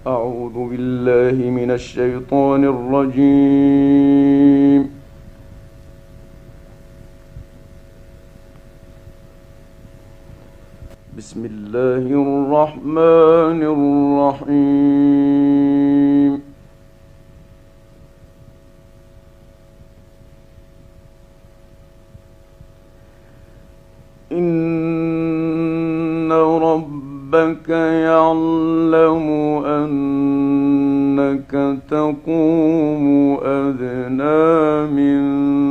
أعوذ بالله من الشيطان الرجيم. بسم الله الرحمن الرحيم. إن ربك يعلم أنك تقوم أدنى من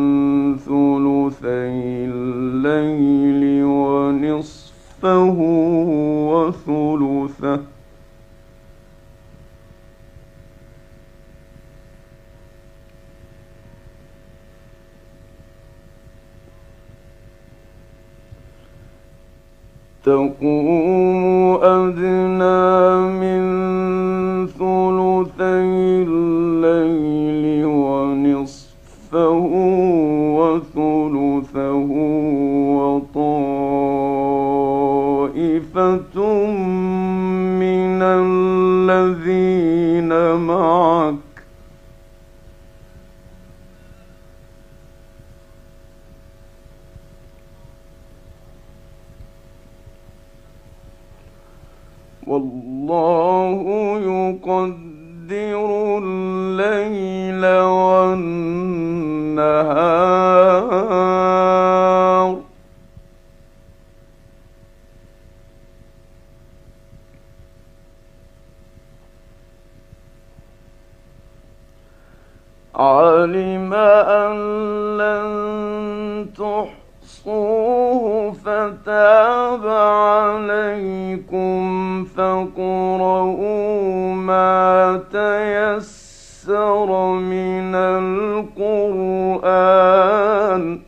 ثلثي الليل ونصفه وثلثه تقوم أدنى من ثلثي الليل ونصفه وثلثه وطائفة من الذين معك والله يقدر الليل والنهار علم أن لن تحصوه فتاب عليكم فاقرؤوا ما تيسر من القرآن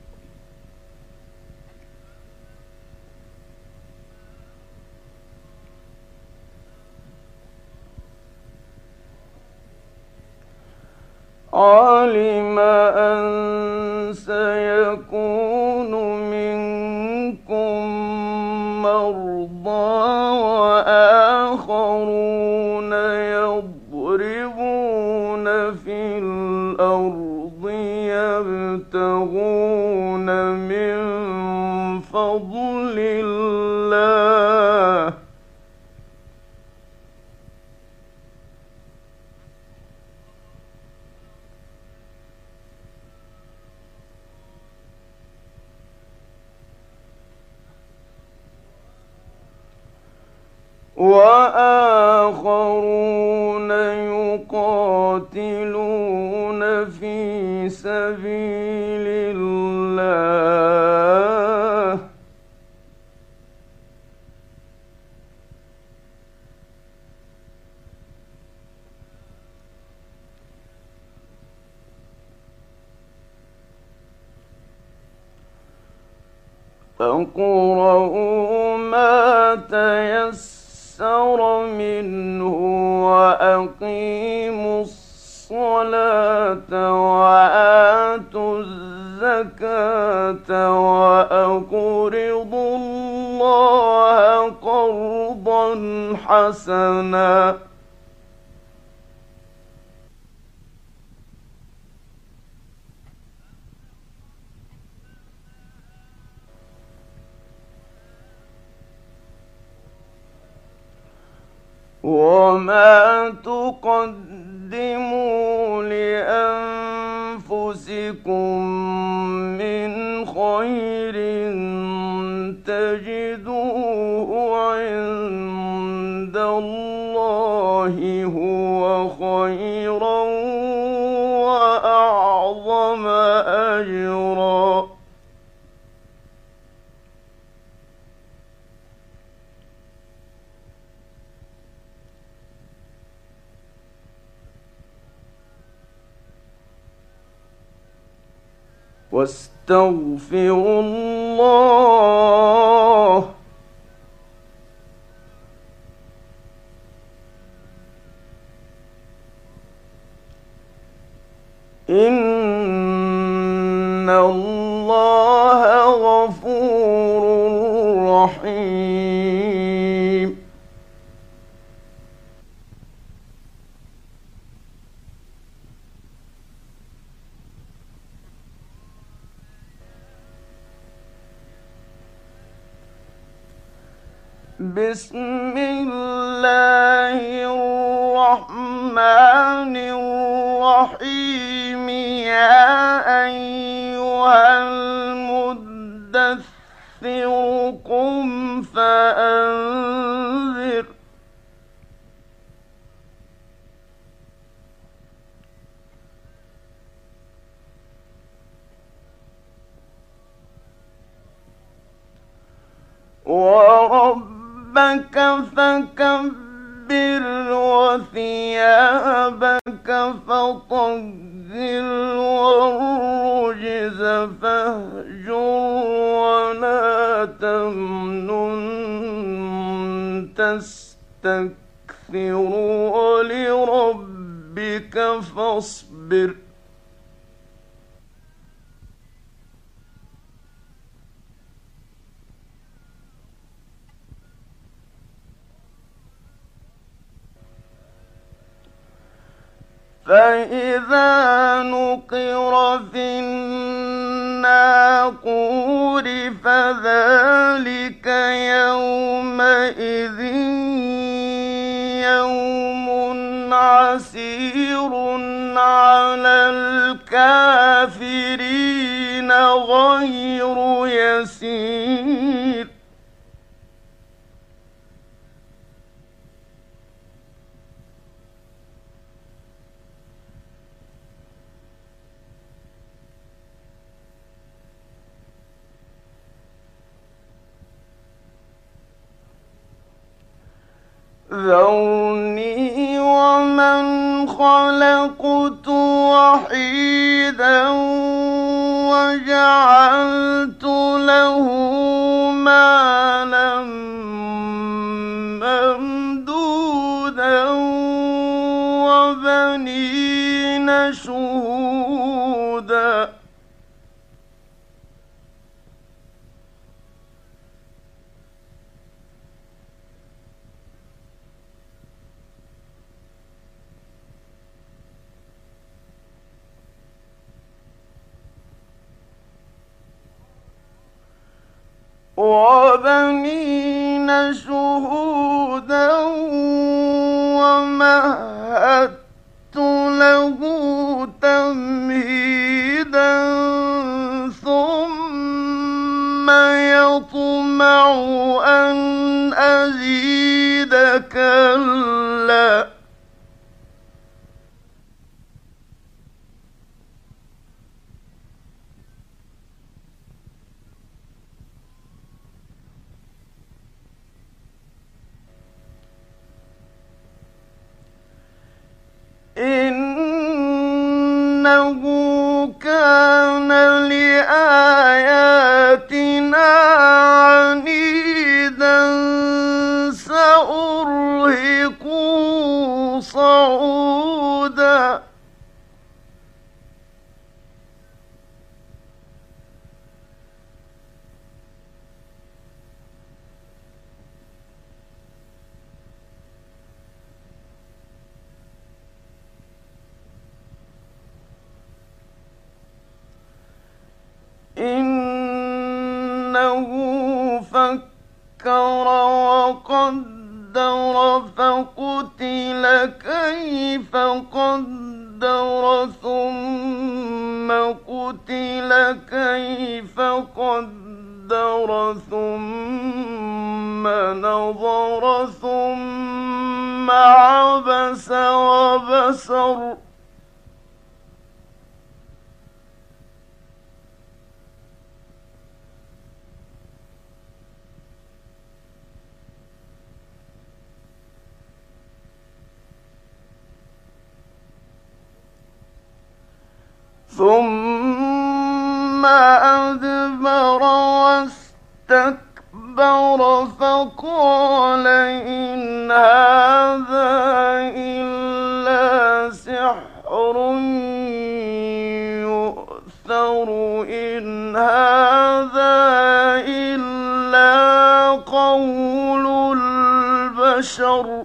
علم أن سيكون منكم مرضى وآخرون يضربون في الأرض يبتغون من فضل الله وآخرون يقاتلون في سبيل الله فاقرؤوا ما تيسر منه وأقيموا الصلاة وآتوا الزكاة وأقرضوا الله قرضا حسنا وما تقدموا لأنفسكم من خير تجدوه عند الله هو خيرا وأعظم أجرا واستغفروا الله إن الله غفور رحيم بسم الله الرحمن الرحيم. يا أيها المدثر قم فأنذر وربك فكبر وثيابك فطهر والرجز فاهجر ولا تمنن تستكثر ولربك فاصبر فإذا نقر في الناقور فذلك يومئذ يوم عسير على الكافرين غير يسير ذرني ومن خلقت وحيدا وجعلت له مالا ممدودا وبنين شهودا وبنين شهودا ومهدت له تمهيدا ثم يطمع أن أزيد كلا إنه كان لآياتنا عنيدا سأرهقه صعودا إنه فكر وقدر فقتل كيف قدر ثم قتل كيف قدر ثم نظر ثم عبس وبسر ثم أدبر واستكبر فقال إن هذا إلا سحر يؤثر إن هذا إلا قول البشر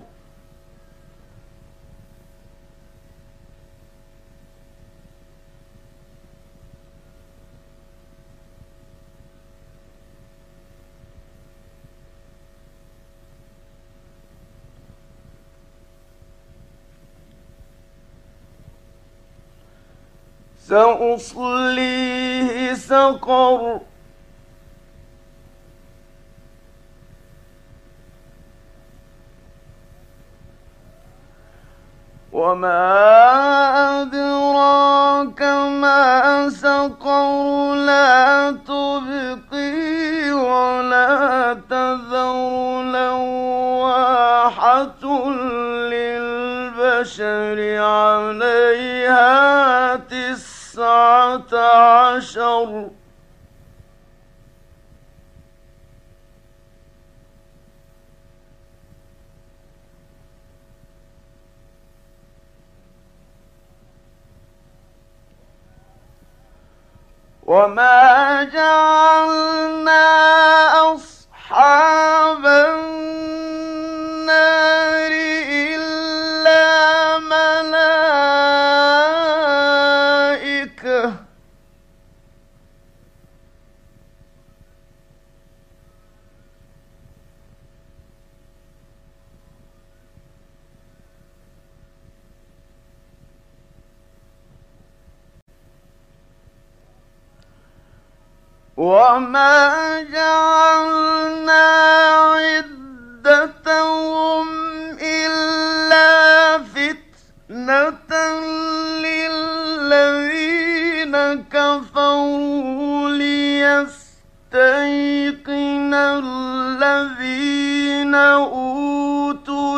سأصليه سقر وما أدراك ما سقر لا تبقي ولا تذر لواحة للبشر عليها 19. وما جعلنا أصحاب النار إلا ملائكة وما جعلنا عدتهم إلا فتنة للذين كفروا ليستيقن الذين أوتوا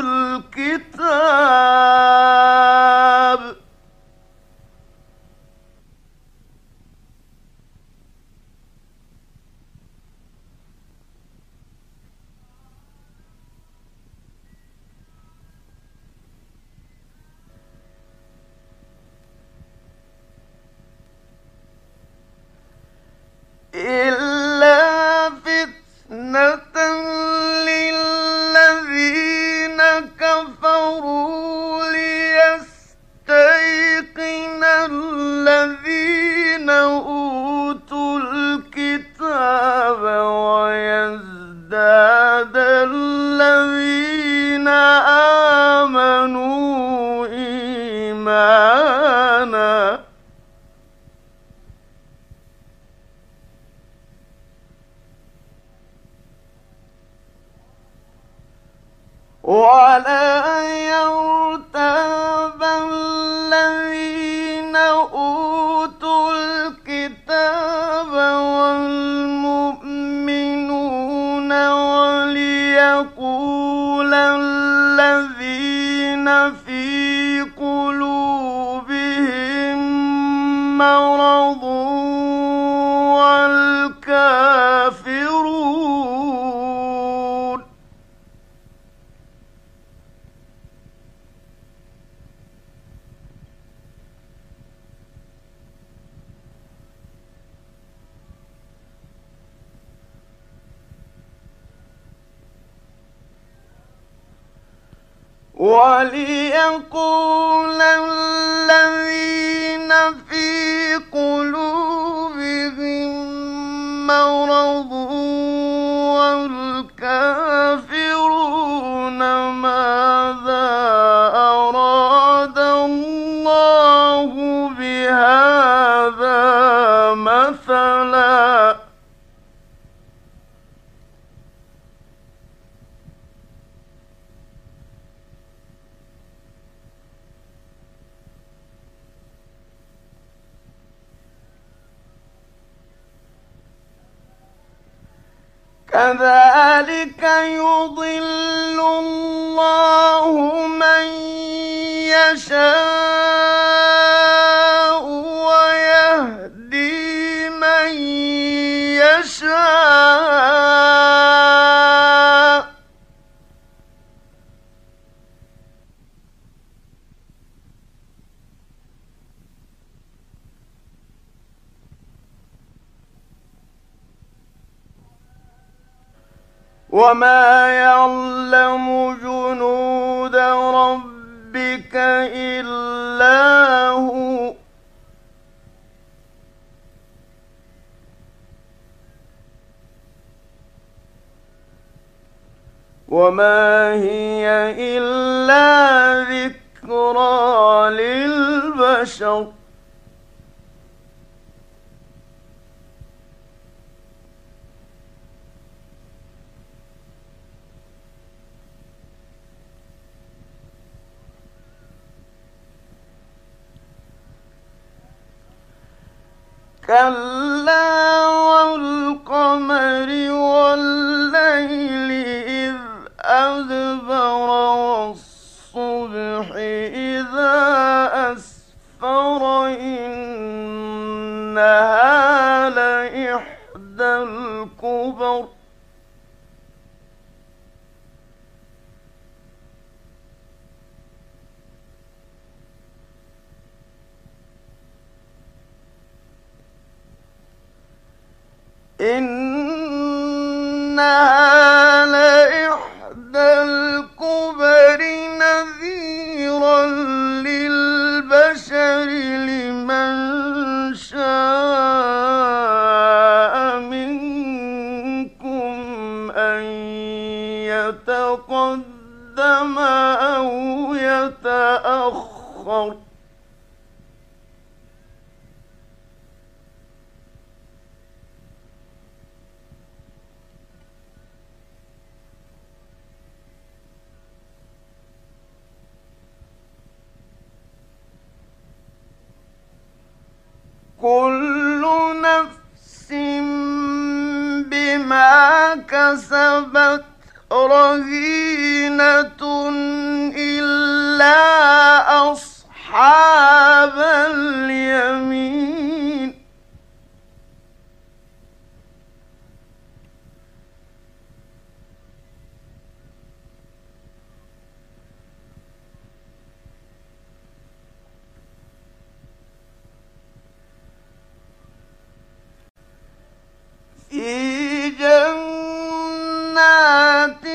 الكتاب إلا فتنة للذين كفروا ليستيقن الذين أوتوا الكتاب ويزداد الذين آمنوا إيمانا ولا يرتاب الذين أوتوا الكتاب والمؤمنون وليقول الذين في قلوبهم مرض والكافرون وليقول الذين في قلوبهم مرض والكافرون ماذا أراد الله بهذا مثلا كذلك يضل الله من يشاء ويهدي من يشاء وما يعلم جنود ربك إلا هو وما هي إلا ذكرى للبشر كلا والقمر والليل إذ أدبر والصبح إذا أسفر إنها لإحدى الكبر إنها لإحدى الكبر نذيرا للبشر لمن شاء منكم أن يتقدم أو يتأخر كل نفس بما كسبت رهينة إلا أصحاب اليمين في جنات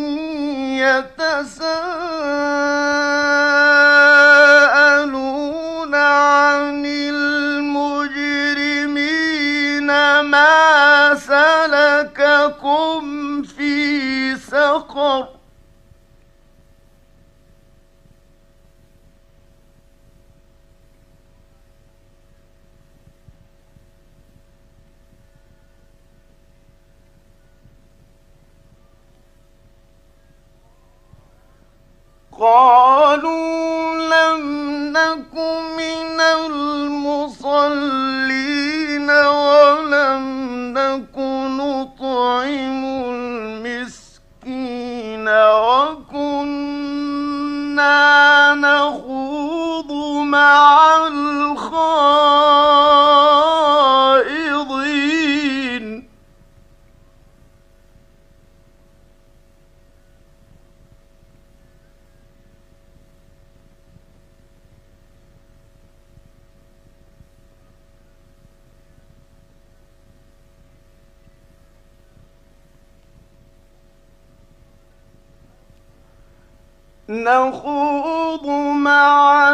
يتساءلون عن المجرمين ما سلككم في سقر قالوا لم نك من المصلين ولم نك نطعم المسكين وكنا نخوض مع الخائضين نخوض مع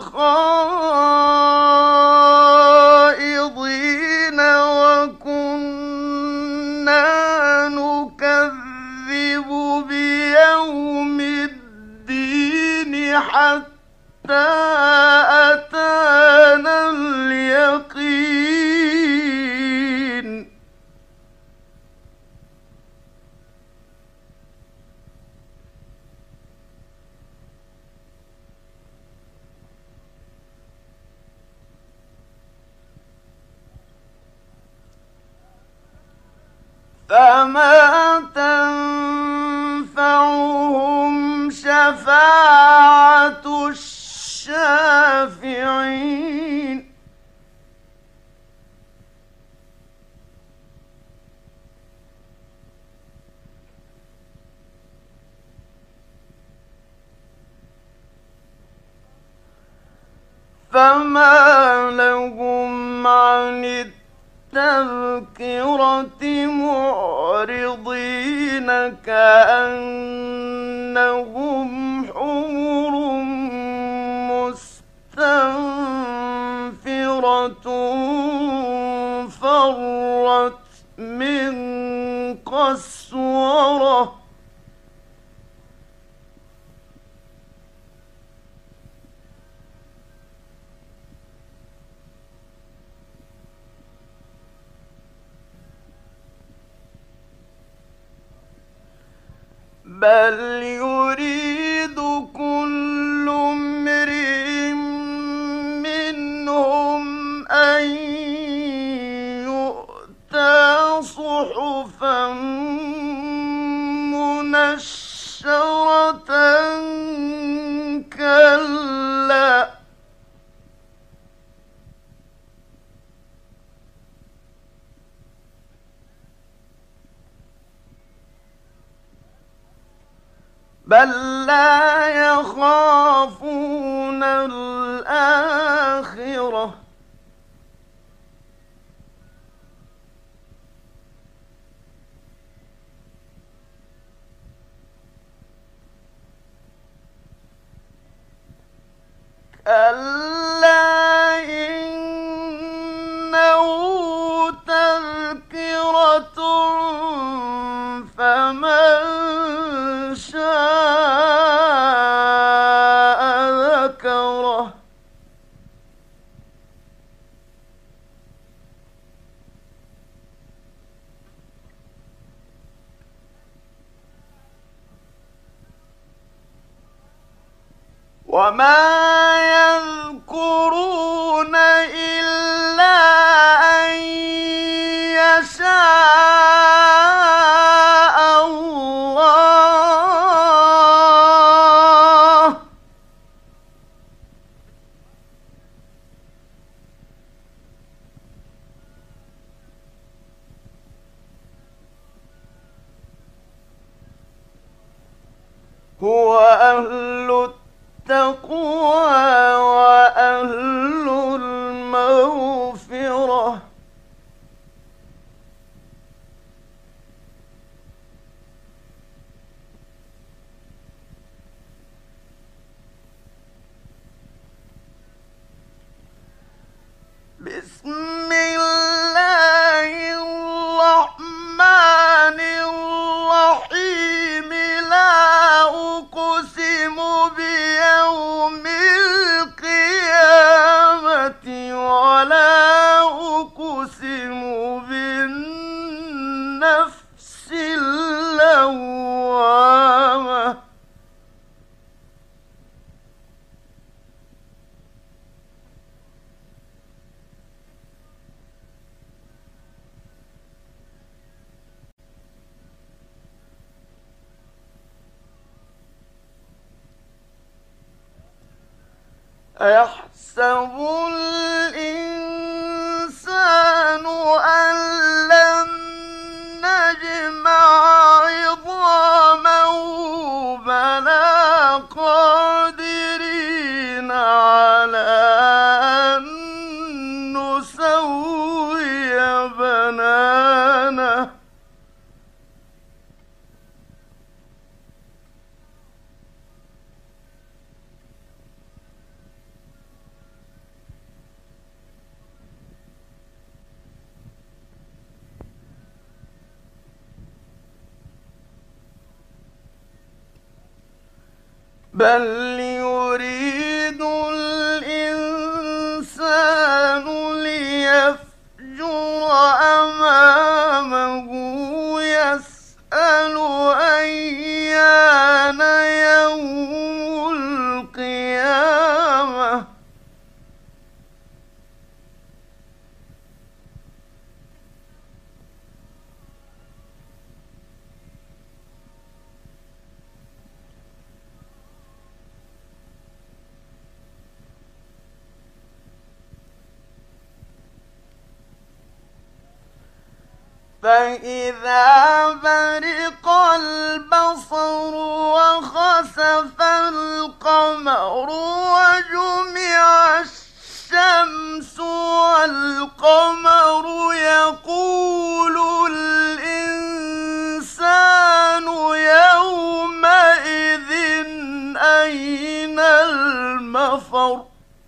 الخائضين وكنا نكذب بيوم الدين حتى أتانا اليقين فما تنفعهم شفاعة الشافعين فما لهم عن التذكرة معرضين كأنهم حمر مستنفرة فرت من قسورة بل يريد كل امرئ منهم أن بل لا يخافون الآخرة كلا إنه تذكرة فمن شاء ذكره وما يذكرون إلا أن يشاء الله هو أهل التقوى وأهل المغفرة بسم الله الرحمن الرحيم لا أقسم بيوم القيامة ولا أقسم بالنفس اللوامة أيحسب الإنسان أن لن نجمع عظامه بلى قادرين على أن نسوي بنانه بل يريد الإنسان ليفجر أمامه يسأل أيان يوم القيامة فإذا برق البصر وخسف القمر وجمع الشمس والقمر يقول الإنسان يومئذ أين المفر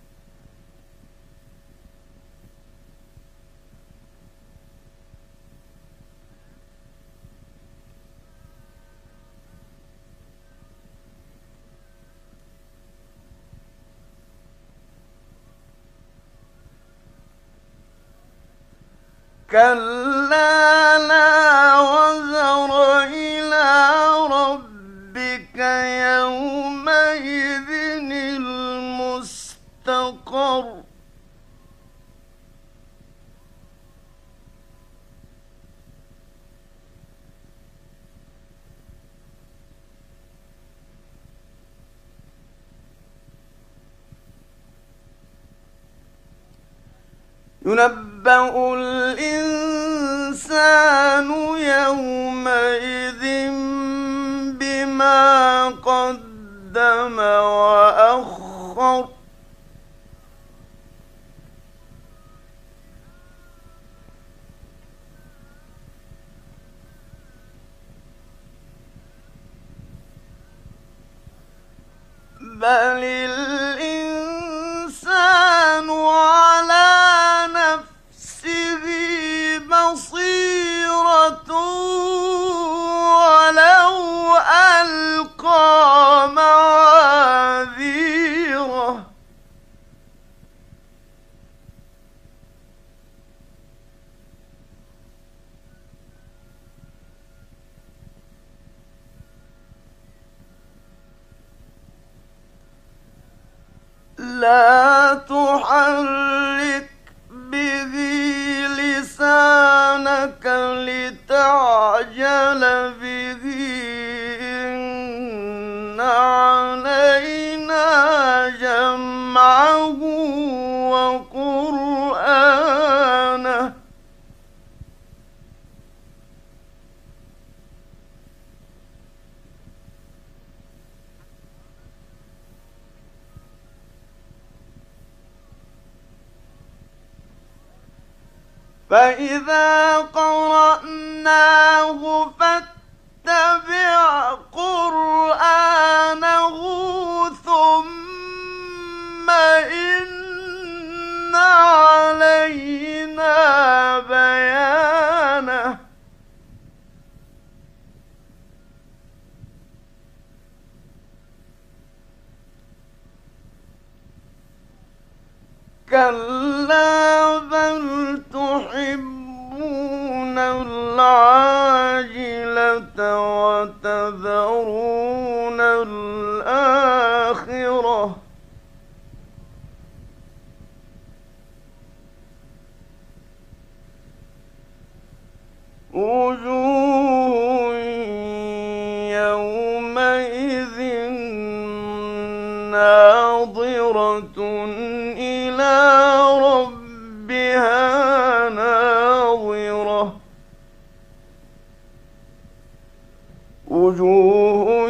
كلا لا وزر إلى ربك يومئذ المستقر ينبأ الإنسان يومئذ بما قدم وأخر بل الإنسان على نفسه بصيرة ولو ألقى معاذيره لا تحرك به لسانك لتعجل به إن علينا جمعه وقرآنه فإذا قرأناه فاتبع قرآنه ثم إن علينا بيانه كلا بل تحبون العاجلة وتذرون الآخرة وجوه يومئذ ناظرة إلى ربها ناظرة وجوه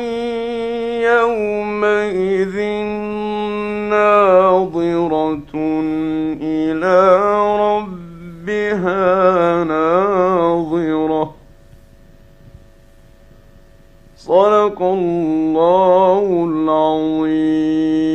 يومئذ ناظرة إلى ربها ناظرة صدق الله العظيم.